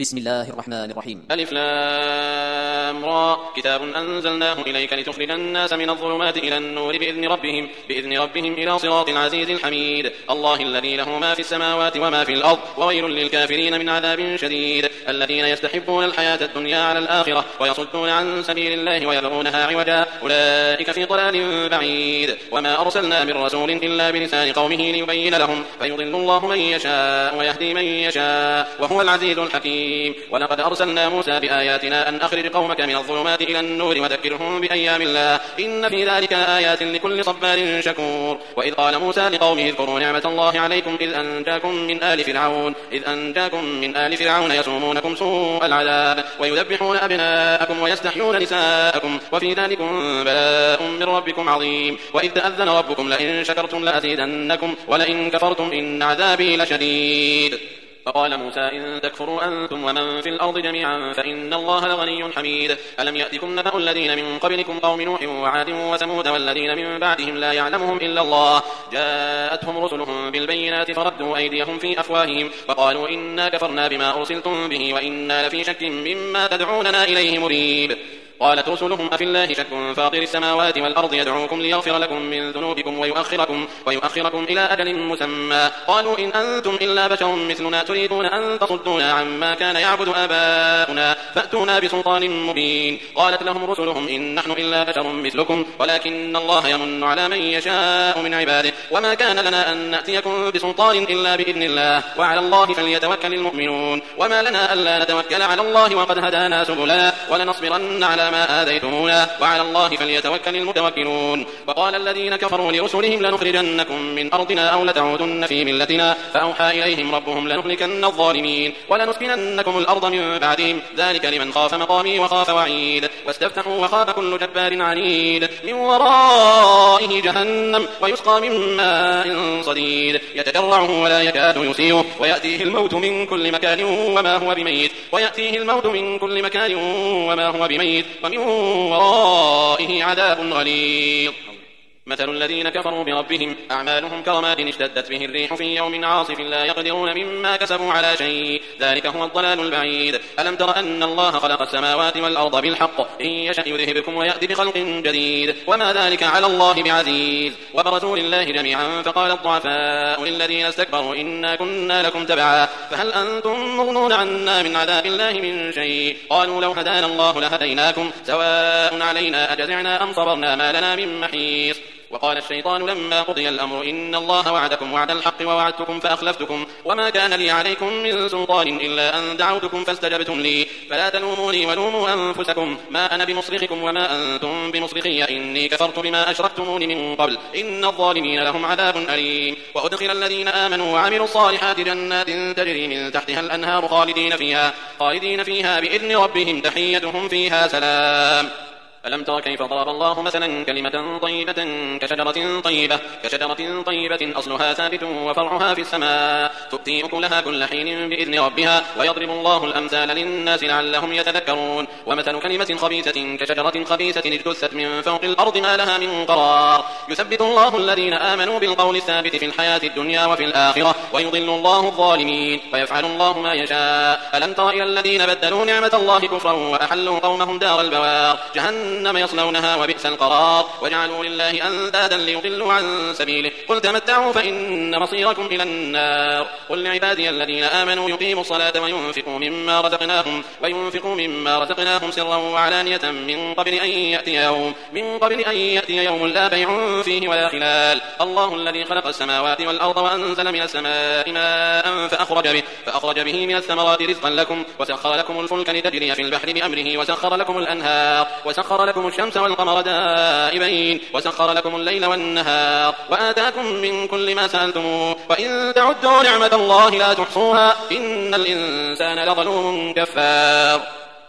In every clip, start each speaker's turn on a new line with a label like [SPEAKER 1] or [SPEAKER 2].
[SPEAKER 1] بسم الله الرحمن الرحيم.
[SPEAKER 2] ألف لام را كتاب أنزلناه إليك لتخرج الناس من الظلمات إلى النور بإذن ربهم إلى صراط العزيز الحميد. الله الذي له ما في السماوات وما في الأرض وويل للكافرين من عذاب شديد. الذين يستحبون الحياة الدنيا على الآخرة ويصدون عن سبيل الله ويبغونها عوجا أولئك في ضلال بعيد. وما أرسلنا من رسول إلا بلسان قومه ليبين لهم فيضل الله من يشاء ويهدي من يشاء وهو العزيز الحكيم. ولقد أرسلنا موسى بآياتنا أن أخرج قومك من الظلمات إلى النور وذكرهم بأيام الله إن في ذلك آيات لكل صبار شكور. وإذ قال موسى لقومه اذكروا نعمة الله عليكم إذ أنجاكم من آل فرعون يسومونكم سوء العذاب ويذبحون أبناءكم ويستحيون نساءكم وفي ذلكم بلاء من ربكم عظيم. وإذ تأذن ربكم لئن شكرتم لأزيدنكم ولئن كفرتم إن عذابي لشديد. فقال موسى إن تكفروا أنتم ومن في الأرض جميعا فإن الله لغني حميد. ألم يأتكم نبأ الذين من قبلكم قوم نوح وعاد وثمود والذين من بعدهم لا يعلمهم إلا الله جاءتهم رسلهم بالبينات فردوا أيديهم في أفواههم وقالوا إنا كفرنا بما أرسلتم به وإنا لفي شك مما تدعوننا إليه مريب. قالت رسلهم أفي الله شك فاطر السماوات والأرض يدعوكم ليغفر لكم من ذنوبكم ويؤخركم إلى أجل مسمى قالوا إن أنتم إلا بشر مثلنا تريدون أن تصدونا عما كان يعبد آباؤنا فأتونا بسلطان مبين. قالت لهم رسلهم إن نحن إلا بشر مثلكم ولكن الله يمن على من يشاء من عباده وما كان لنا أن نأتيكم بسلطان إلا بإذن الله وعلى الله فليتوكل المؤمنون. وما لنا ألا نتوكل على الله وقد هدانا سبلنا ولنصبرن على ما آذيتمونا وعلى الله فليتوكل المتوكلون. وقال الذين كفروا لرسلهم لنخرجنكم من أرضنا أو لتعودن في ملتنا فأوحى إليهم ربهم لنهلكن الظالمين ولنسكننكم الأرض من بعدهم ذلك لمن خاف مقامي وخاف وعيد. واستفتحوا وخاب كل جبار عنيد من ورائه جهنم ويسقى من ماء صديد يتجرعه ولا يكاد يسيغه ويأتيه الموت من كل مكان وما هو بميت ومن ورائه عذاب غليظ. مثل الذين كفروا بربهم أعمالهم كرماد اشتدت به الريح في يوم عاصف لا يقدرون مما كسبوا على شيء ذلك هو الضلال البعيد. ألم تر أن الله خلق السماوات والأرض بالحق إن يشأ يذهبكم ويأتي بخلق جديد وما ذلك على الله بعزيز. وبرزوا لله جميعا فقال الضعفاء للذين استكبروا إنا كنا لكم تبعا فهل أنتم مغنون عنا من عذاب الله من شيء قالوا لو هدانا الله لهديناكم سواء علينا أجزعنا أم صبرنا ما لنا من محيص. وقال الشيطان لما قضي الأمر إن الله وعدكم وعد الحق ووعدتكم فأخلفتكم وما كان لي عليكم من سلطان إلا أن دعوتكم فاستجبتم لي فلا تلوموني ولوموا أنفسكم ما أنا بمصرخكم وما أنتم بمصرخي إني كفرت بما أشركتمون من قبل إن الظالمين لهم عذاب أليم. وأدخل الذين آمنوا وعملوا الصالحات جنات تجري من تحتها الأنهار خالدين فيها بإذن ربهم تحيتهم فيها سلام. ألم تر كيف ضرب الله مثلا كلمة طيبة كشجرة طيبة أصلها ثابت وفرعها في السماء تؤتي أكلها كل حين بإذن ربها ويضرب الله الأمثال للناس لعلهم يتذكرون. ومثل كلمة خبيثة كشجرة خبيثة اجتثت من فوق الأرض ما لها من قرار يثبت الله الذين آمنوا بالقول الثابت في الحياة الدنيا وفي الآخرة ويضل الله الظالمين ويفعل الله ما يشاء. ألم تر إلى الذين بدلوا نعمة الله كفرا وأحلوا قومهم دار البوار جهنم يصلونها وبئس القرار وجعلوا لله أندادا ليضلوا عن سبيله قل تمتعوا فإن مصيركم إلى النار. قل لعبادي الذين آمنوا يقيموا الصلاة وينفقوا مما رزقناهم سرا وعلانية من قبل أن يأتي يوم لا بيع فيه ولا خلال. الله الذي خلق السماوات والأرض وأنزل من السماء ماء فأخرج به من الثمرات رزقا لكم وسخر لكم الفلك لتجري في البحر بأمره وسخر لكم الأنهار وسخر لكم الشمس والقمر دائبين وسخر لكم الليل والنهار وآتاكم من كل ما سألتموه وإن تعدوا نعمة الله لا تحصوها إن الإنسان لظلوم كفار.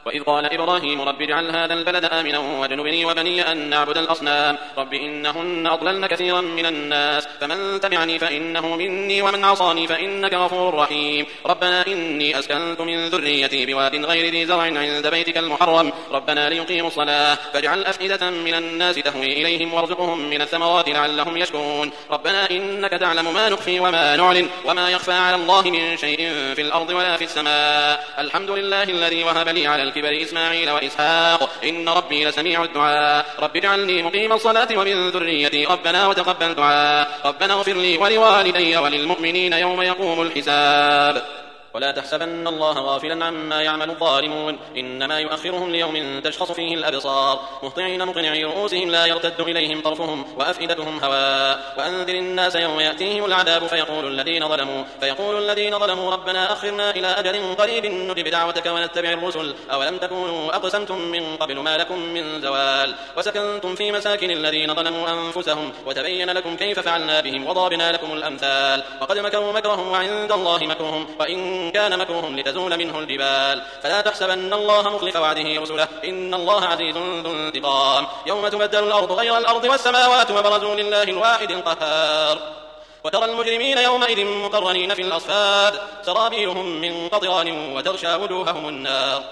[SPEAKER 2] وإذ قال إبراهيم رب اجعل هذا البلد آمنا واجنبني وبني أن نعبد الأصنام رب إنهن أضللن كثيرا من الناس فمن تبعني فإنه مني ومن عصاني فإنك غفور رحيم ربنا إني أسكنت من ذريتي بواد غير ذي زرع عند بيتك المحرم ربنا ليقيموا الصلاة فاجعل أفئدة من الناس تهوي إليهم وارزقهم من الثمرات لعلهم يشكرون ربنا إنك تعلم ما نخفي وما نعلن وما يخفى على الله من شيء في الأرض ولا في السماء الحمد لله الذي وهب لي على الكبر إسماعيل وإسحاق إن ربي لسميع الدعاء رب اجعلني مقيم الصلاة ومن ذريتي ربنا وتقبل دعاء ربنا اغفر لي ولوالدي وللمؤمنين يوم يقوم الحساب ولا تحسبن الله غافلا عما يعمل الظالمون إنما يؤخرهم ليوم تشخص فيه الأبصار مهطعين مقنعي رؤوسهم لا يرتد إليهم طرفهم وأفئدتهم هواء وأنذر الناس يوم يأتيهم العذاب فيقول الذين ظلموا ربنا أخرنا إلى أجل قريب نجب دعوتك ونتبع الرسل أولم تكونوا أقسمتم من قبل ما لكم من زوال وسكنتم في مساكن الذين ظلموا أنفسهم وتبين لكم كيف فعلنا بهم وضربنا لكم الأمثال وقد مكروا مكرهم وعند الله مكرهم وإن كان مكرهم لتزول منه الجبال فلا تحسبن الله مخلف وعده رسله إن الله عزيز ذو انتقام يوم تبدل الأرض غير الأرض والسماوات وبرزوا لله الواحد القهار وترى المجرمين يومئذ مقرنين في الأصفاد سرابيلهم من قطران وتغشى وجوههم النار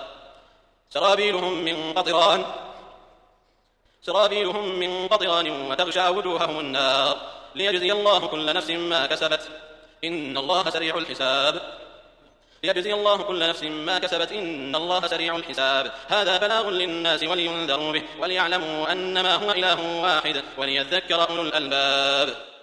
[SPEAKER 2] ليجزي الله كل نفس ما كسبت إن الله سريع الحساب هذا بلاغ للناس ولينذروا به وليعلموا أنما هو إله واحد وليذكر أولو الألباب